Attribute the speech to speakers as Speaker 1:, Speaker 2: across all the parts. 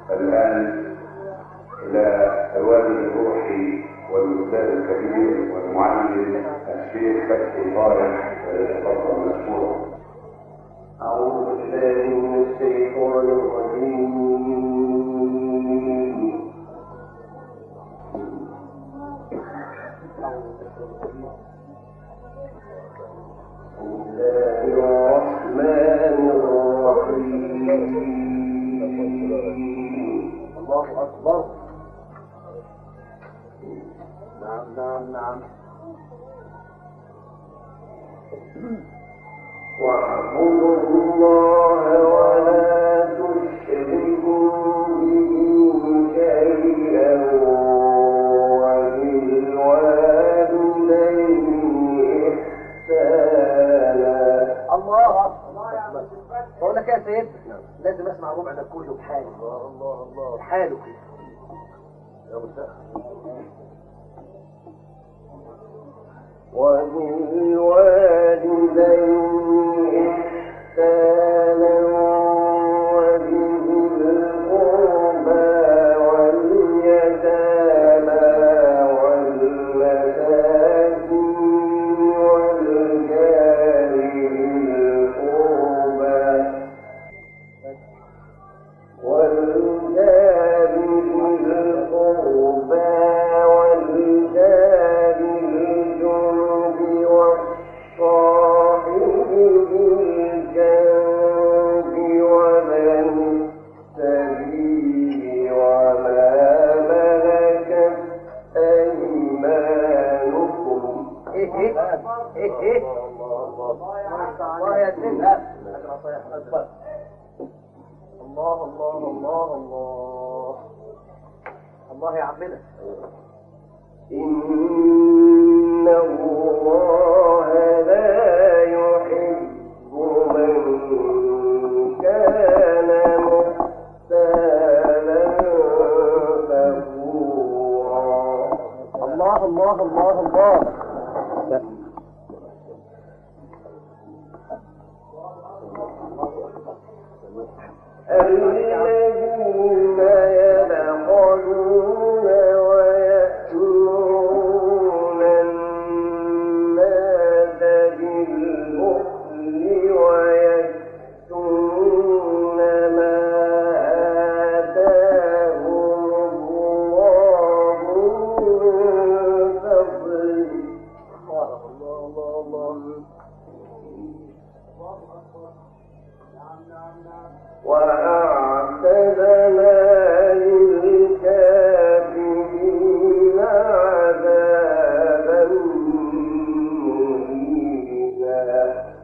Speaker 1: الآن إلى الوالد الروحي والأستاذ الكبير والمعلم الشيخ فتحي طارق، فليتفضل مشكورا.
Speaker 2: أعوذ بالله من الشيطان الرجيم. بسم الله الرحمن الرحيم. الله أكبر. نعم. واعبدوا الله ولا تشركوا به شيئا وبالوالدين إحسانا.
Speaker 3: الله بقول لك يا سيد لازم اسمع ربع ده كله بحاله. الله بحاله كده يا مساء.
Speaker 2: وبالوالدين إحسانا وبذي القربى واليتامى والمساكين والجار ذي القربى والجار ذي القربى والجار الجنب والصاحب بالجنب وابن السبيل وما ملكت أيمانكم.
Speaker 3: الله يا سيد. الله يا عمنا.
Speaker 2: إن الله لا يحب من كان مختالا فخورا.
Speaker 3: الله
Speaker 2: الذين يبخلون ويأمرون الناس بالبخل ويكتمون ما آتاهم الله من فضله. وأعتدنا للكافرين عذابا مهينا.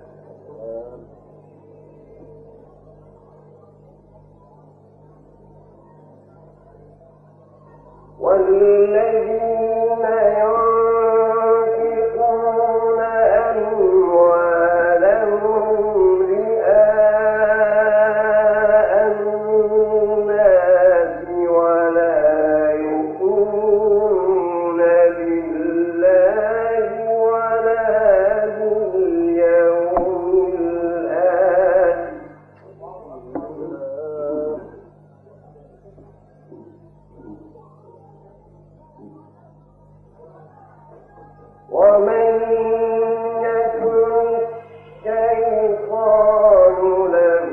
Speaker 2: والذين ينفقون أموالهم رئاء الناس ولا يؤمنون بالله ولا باليوم الآخر ومن يكن الشيطان له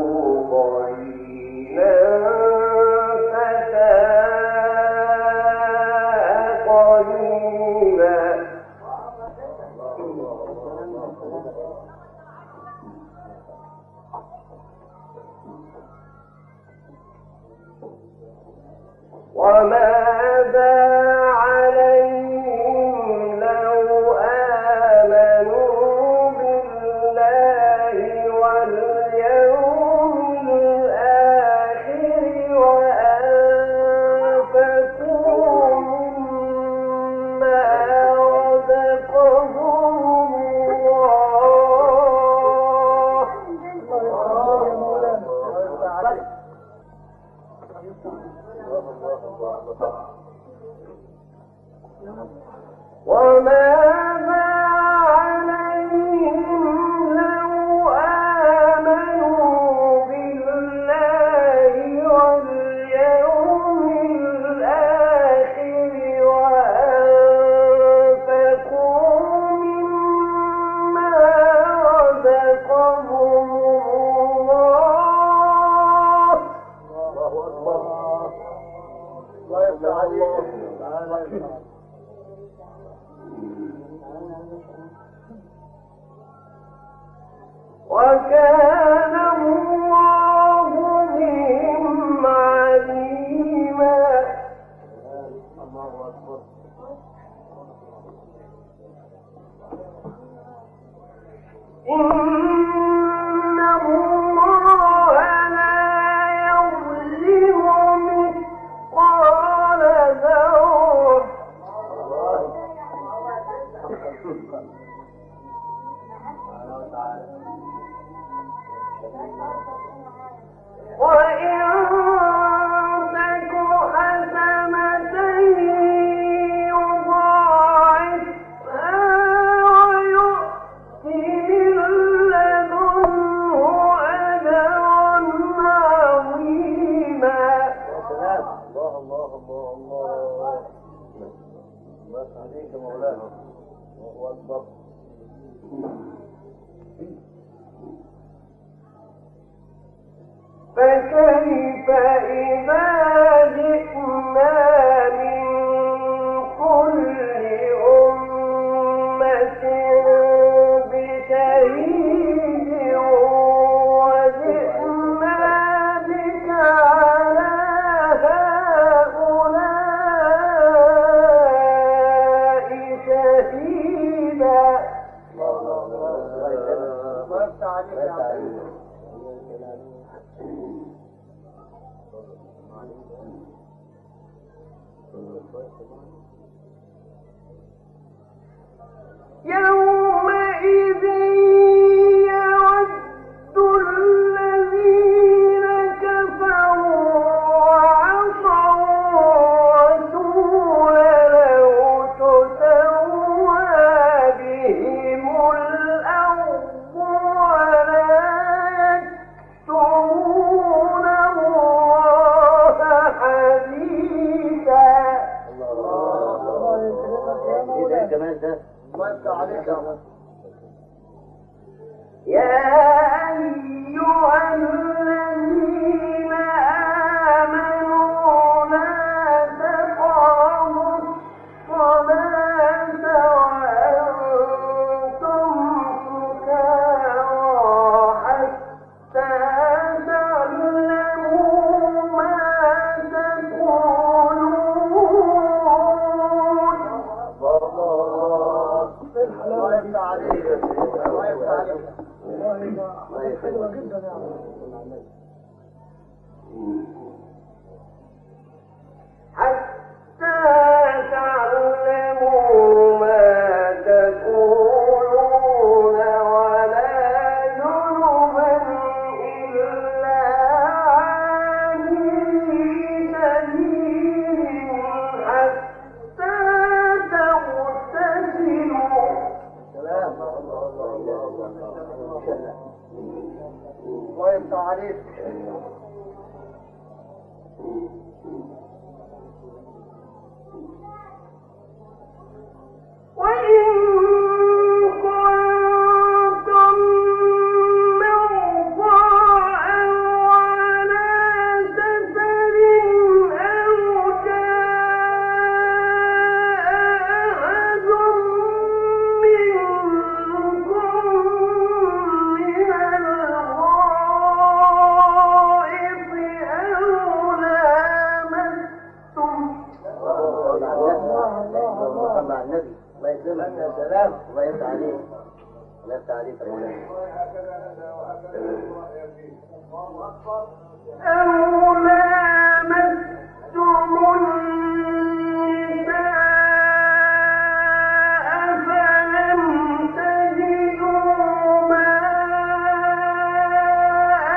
Speaker 2: قرينا فساء قرينا. وماذا عليهم لو آمنوا بالله واليوم الآخر وأنفقوا مما رزقهم الله. وماذا عليهم لو آمنوا بالله واليوم
Speaker 3: عليك يا مولانا. الله أكبر.
Speaker 2: فكيف إذا جئنا من كل أمة بشهيد وجئنا بك على هؤلاء شهيدا.
Speaker 3: الله يفتح عليك يا عم.
Speaker 2: يومئذ يود الذين كفروا وعصوا الرسول لو تسوى بهم الأرض ولا يكتمون الله حديثا.
Speaker 3: ايه ده الجمال ده؟ الله يفتح عليك يا عم.
Speaker 2: يا أيها الذين آمنوا لا تقربوا الصلاة وأنتم سكارى حتى تعلموا ما تقولون.
Speaker 3: الله يفتح عليك. الله يفتح عليك. حلوة جدا يا عم.
Speaker 2: حتى تعلموا ما تقولون ولا جنبا إلا عابري سبيل حتى تغتسلوا.
Speaker 3: سلام. الله يفتح عليك.
Speaker 2: وإن كنتم مرضى أو على سفر أو جاء أحد منكم من الغائط أو لامستم.
Speaker 3: مع النبي. الله يكرمك يا سلام. الله يفتح عليك. الله يفتح عليك يا مولانا.
Speaker 2: أو لامستم النساء فلم تجدوا ماء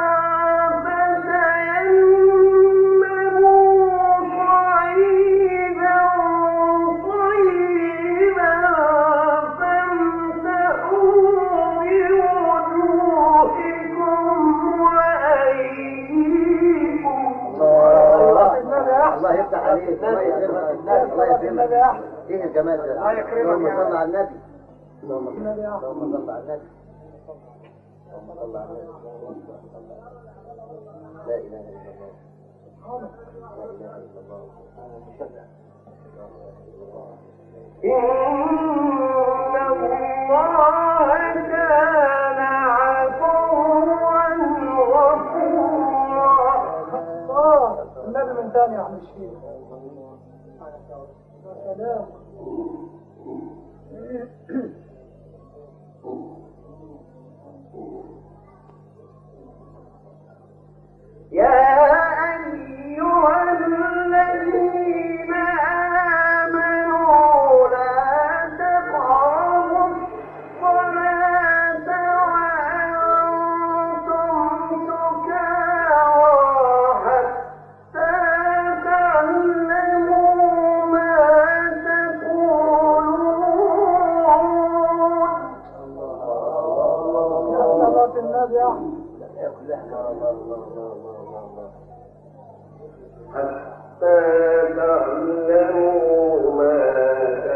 Speaker 2: فتيمموا صعيدا طيبا فامسحوا بوجوهكم وأيديكم.
Speaker 3: الله يفتح عليك. الله يكرمك. الله يكرمك. ايه الجمال ده؟ الله يكرمك. اللهم صل على النبي. اللهم صل على النبي. اللهم صل على النبي. لا اله الا الله. لا اله الا الله.
Speaker 2: إن الله كان عفوا غفورا.
Speaker 3: النبي من تاني يا عم الشيخ. يا سلام.
Speaker 2: يا أيها الذين آمنوا لا تقربوا الصلاة وأنتم سكارى حتى تعلموا ما تقولون.
Speaker 3: يا صلاة النبي يا أحمد.
Speaker 2: حتى تعلموا ما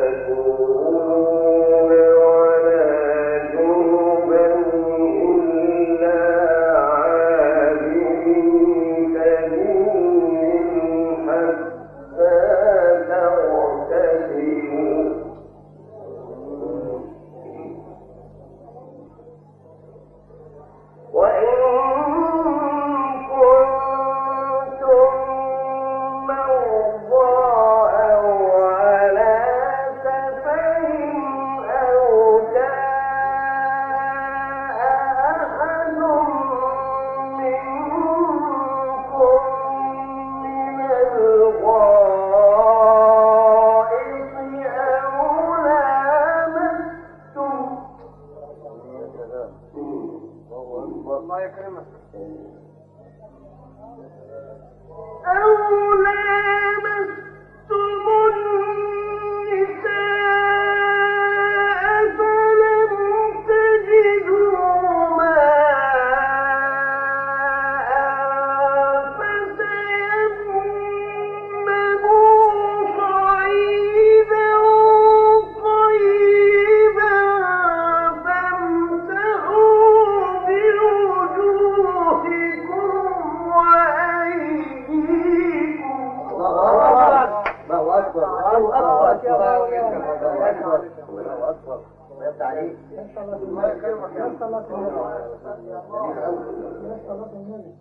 Speaker 3: الله أكبر يا مولانا. الله أكبر. يفتح عليك. الله يكرمك يا صلاة النبي.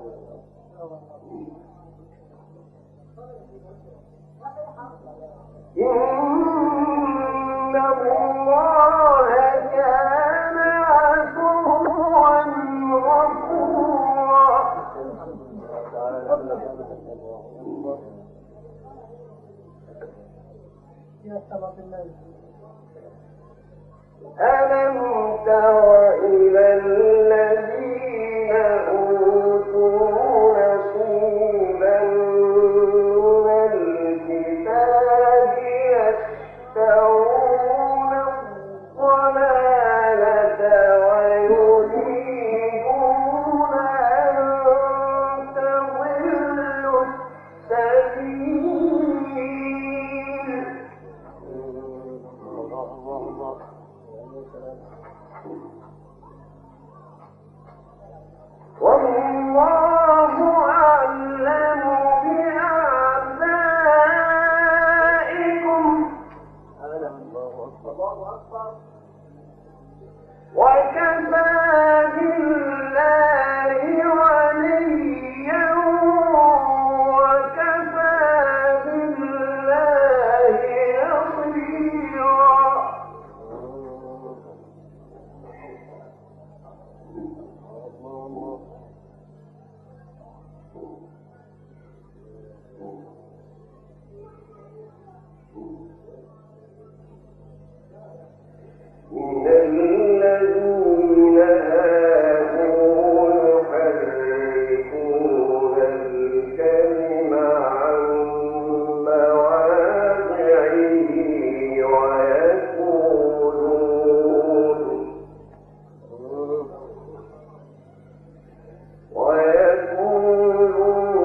Speaker 2: إن الله كان عفوا غفورا. ألم تر إلى الذين أوتوا نصيبا من الكتاب يشترون الضلالة ويريدون أن تضلوا السبيل. والله أعلم بأعدائكم وكفى بالله وليا وكفى بالله نصيرا. من الذين هادوا يحرفون الكلم عن مواضعه ويقولون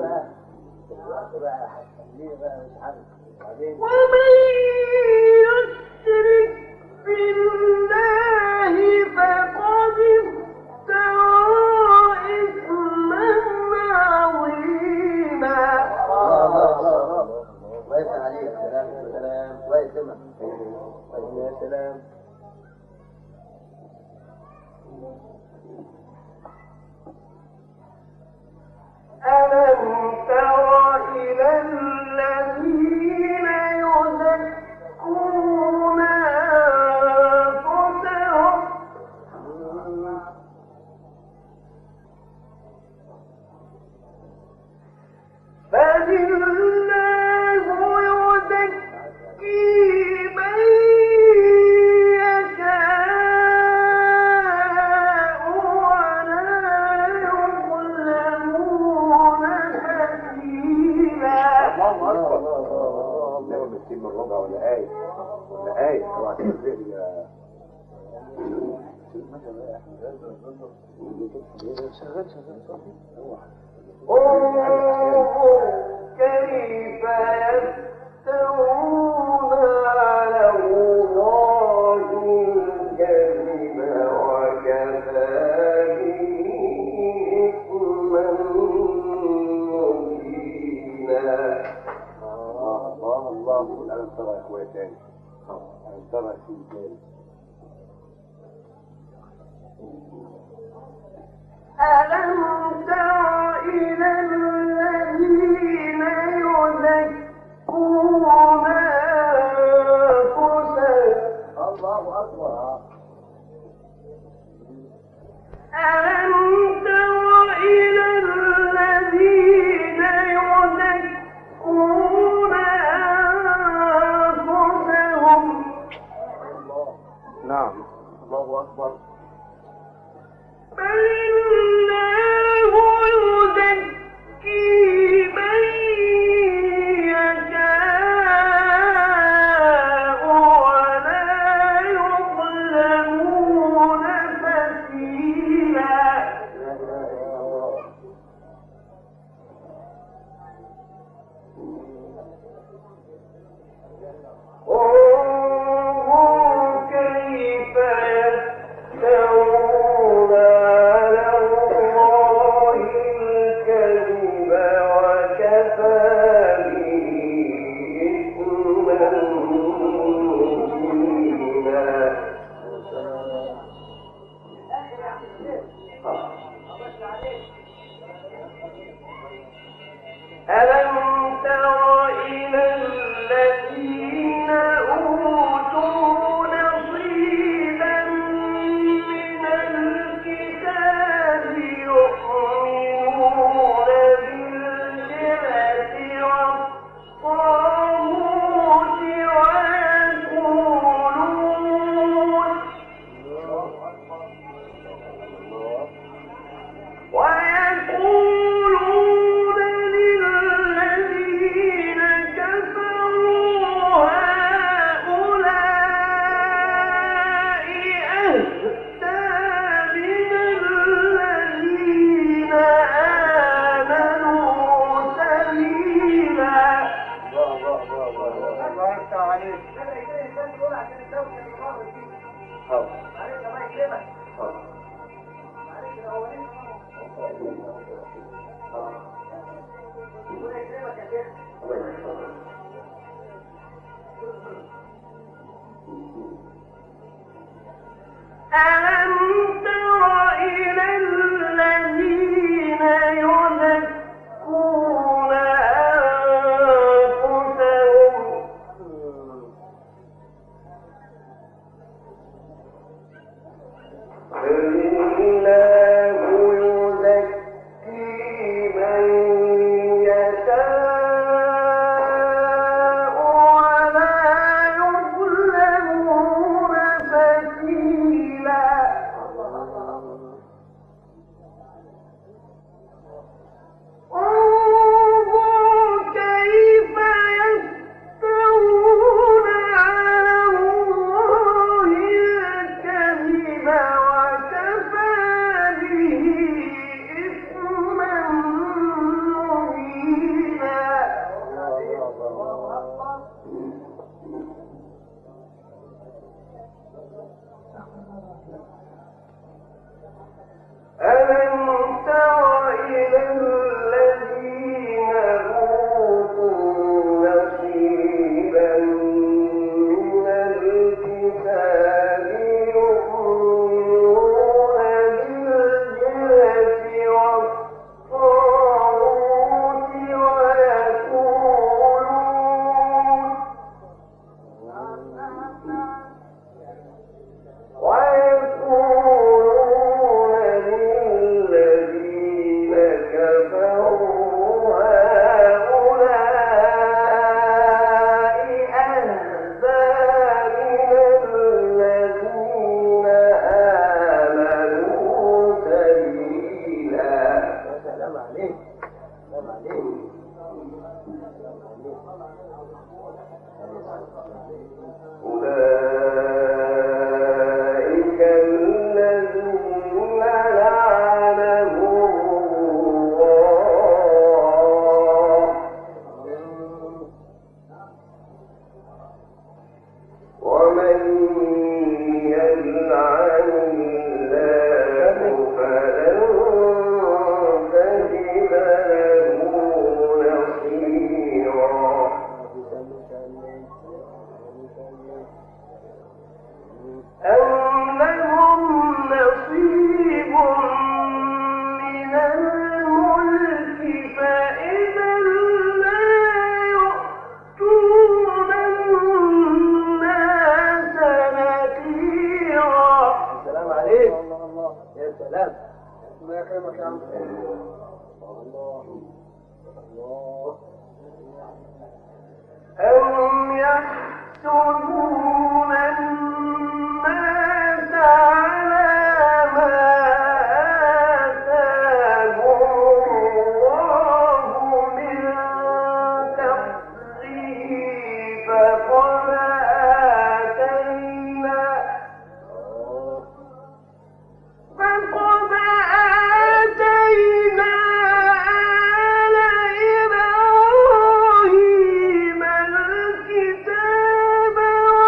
Speaker 2: ومن يشرك بالله فقد افترى إثما عظيما.
Speaker 3: الله يفتح عليك. سلام سلام. الله يسلمك. يا سلام.
Speaker 2: ألم تر إلى الذين يزكون أنفسهم بل الله يزكي من يشاء ولا يظلمون فتيلا.
Speaker 1: الله اكبر. الله مسكين من ربع ولا آية ولا آية. اوعى تنزل يا
Speaker 3: شغال.
Speaker 2: انظر كيف يفترون على الله الكذب وكفى به إثما مبينا.
Speaker 1: الله ألم ترى يا اخويا تاني. ألم ترى يا سيدي تاني.
Speaker 2: ألم تر إلى الذين يزكون أنفسهم.
Speaker 3: الله أكبر.
Speaker 2: ألم تر إلى الذين يزكون أنفسهم.
Speaker 1: نعم. الله أكبر.
Speaker 2: بل الله يزكي من يشاء ولا يظلمون فتيلا. انظر كيف يفترون على الله الكذب وكفى به إثما مبينا. ألم تر إلى الذين أوتوا نصيبا من الكتاب يؤمنون بالجبت والطاغوت ويقولون للذين كفروا هؤلاء أهدى من الذين آمنوا سبيلا.
Speaker 3: الله يفتح عليك.
Speaker 2: ألم تر إلى الذين يزكون أنفسهم الله يزكي من يشاء ولا يظلمون فتيلا. أولئك الذين لعنهم الله ومن يلعن الله فلن تجد له نصيرا أم لهم نصيب من الملك فإذا لا يؤتون الناس نكيرا.
Speaker 3: السلام عليك. يا سلام. الله يكرمك يا عم.
Speaker 2: أم يحسدون الناس على ما آتاهم الله من فضله فقد آتينا آل إبراهيم الكتاب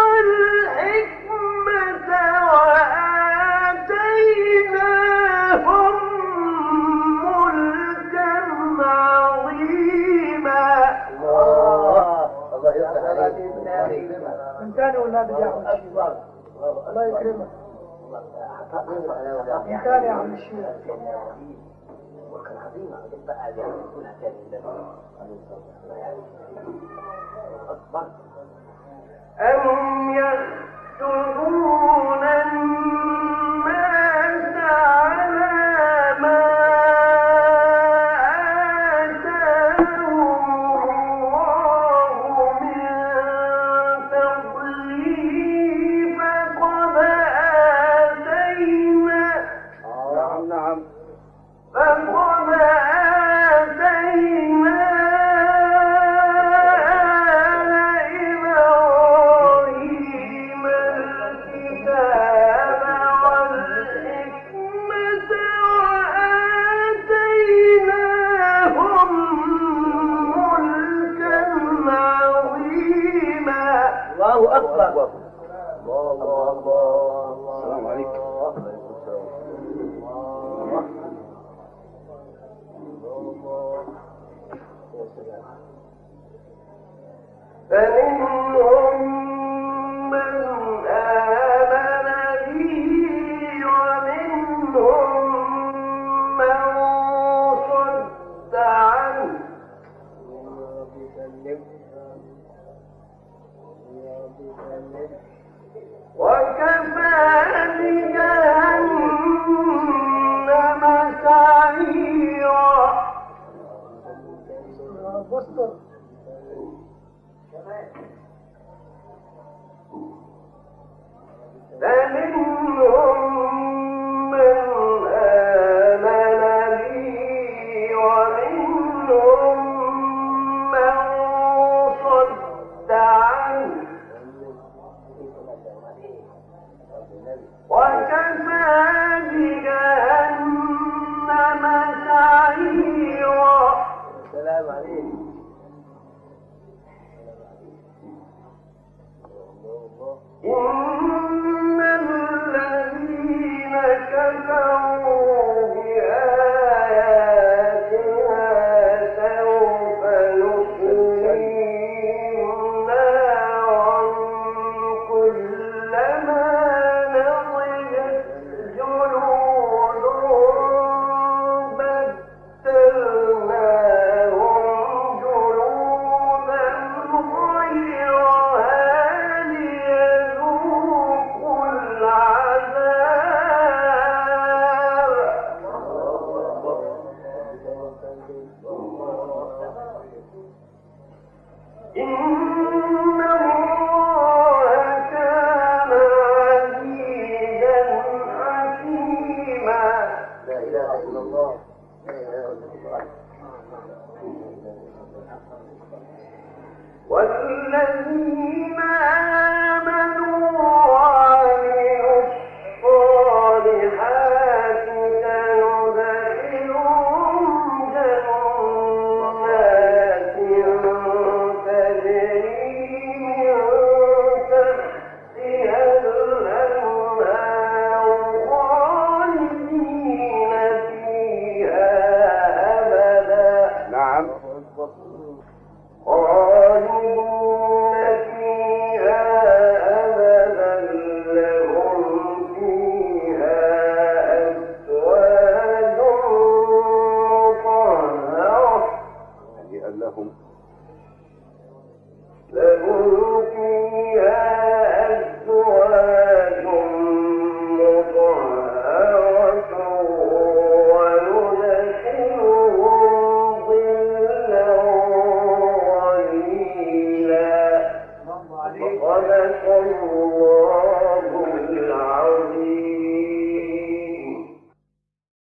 Speaker 2: والحكمة وآتيناهم ملكا عظيما.
Speaker 3: الله يفتح عليك. من تاني ولا بدي أعمل شيء؟ الله يكرمك. من تاني يا عم الشيخ.
Speaker 1: وكان عظيمة بقى يقولها تاني أكبر.
Speaker 2: أم يحسدون الناس على ما آتاهم الله من فضله فقد آتينا
Speaker 3: نعم.
Speaker 2: فقد آتينا آل إبراهيم الكتاب والحكمة وآتيناهم ملكا عظيما.
Speaker 3: الله أكبر.
Speaker 1: السلام عليكم.
Speaker 2: فمنهم من آمن به ومنهم من صد عنه وكفى بجهنم سعيرا. فمنهم من آمن به ومنهم من صد عنه وكفى بجهنم سعيرا.
Speaker 3: السلام عليكم.
Speaker 2: إن الذين كفروا بآياتنا سوف نصليهم نارا كلما نضجت جلودهم بدلناهم جلودا غيرها ليذوقوا والذين آمنوا وعملوا الصالحات سندخلهم جنات تجري من تحتها الأنهار خالدين فيها أبدا.
Speaker 1: نعم.
Speaker 2: خالدين فيها أبدا لهم فيها أزواج مطهرة.
Speaker 1: هنيئا لهم.
Speaker 2: لهم فيها أزواج مطهرة وندخلهم ظلا ظليلا. صدق الله العظيم.